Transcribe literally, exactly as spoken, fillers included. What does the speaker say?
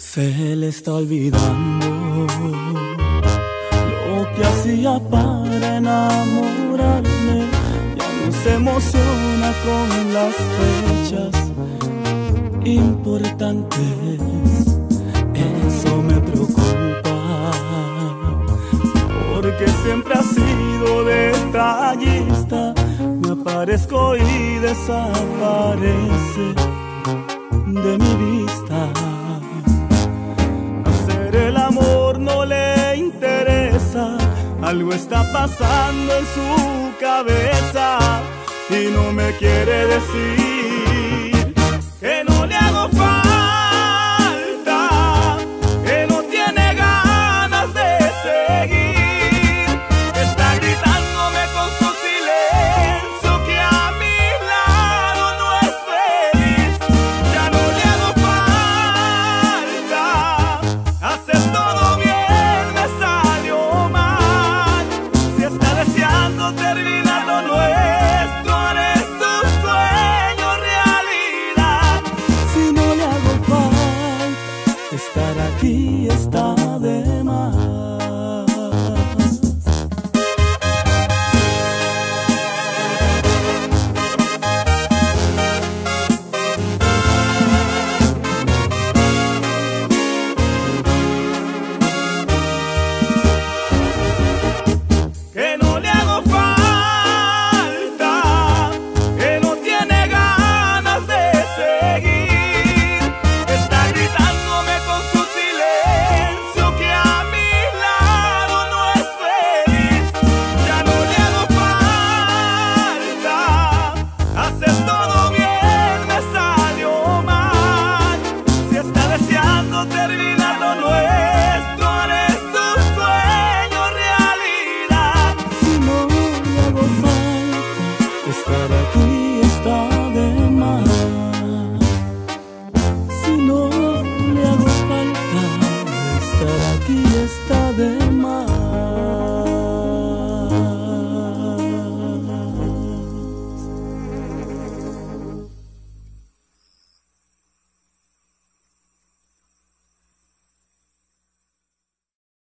Se le está olvidando lo que hacía para enamorarme. Ya no se emociona con las fechas importantes. Eso me preocupa, porque siempre ha sido detallista. Me aparezco y desaparece de mi vista. Hacer el amor no le interesa. Algo está pasando en su cabeza y no me quiere decir que no le hago falta, que no tiene ganas de seguir. Está gritándome con su silencio que a mi lado no es feliz. Ya no le hago falta, hacer todo bien me salió mal. Si está deseando terminar lo nuestro, haré su sueño realidad. Si no le hago falta, estar aquí está de más. Que no le hago falta, que no tiene ganas de seguir. Está gritándome con su silencio que a mi lado no es feliz. Ya no le hago falta, hacer todo bien me salió mal. Si está deseando terminar lo nuestro, haré su sueño realidad. Si no le hago falta, estar aquí está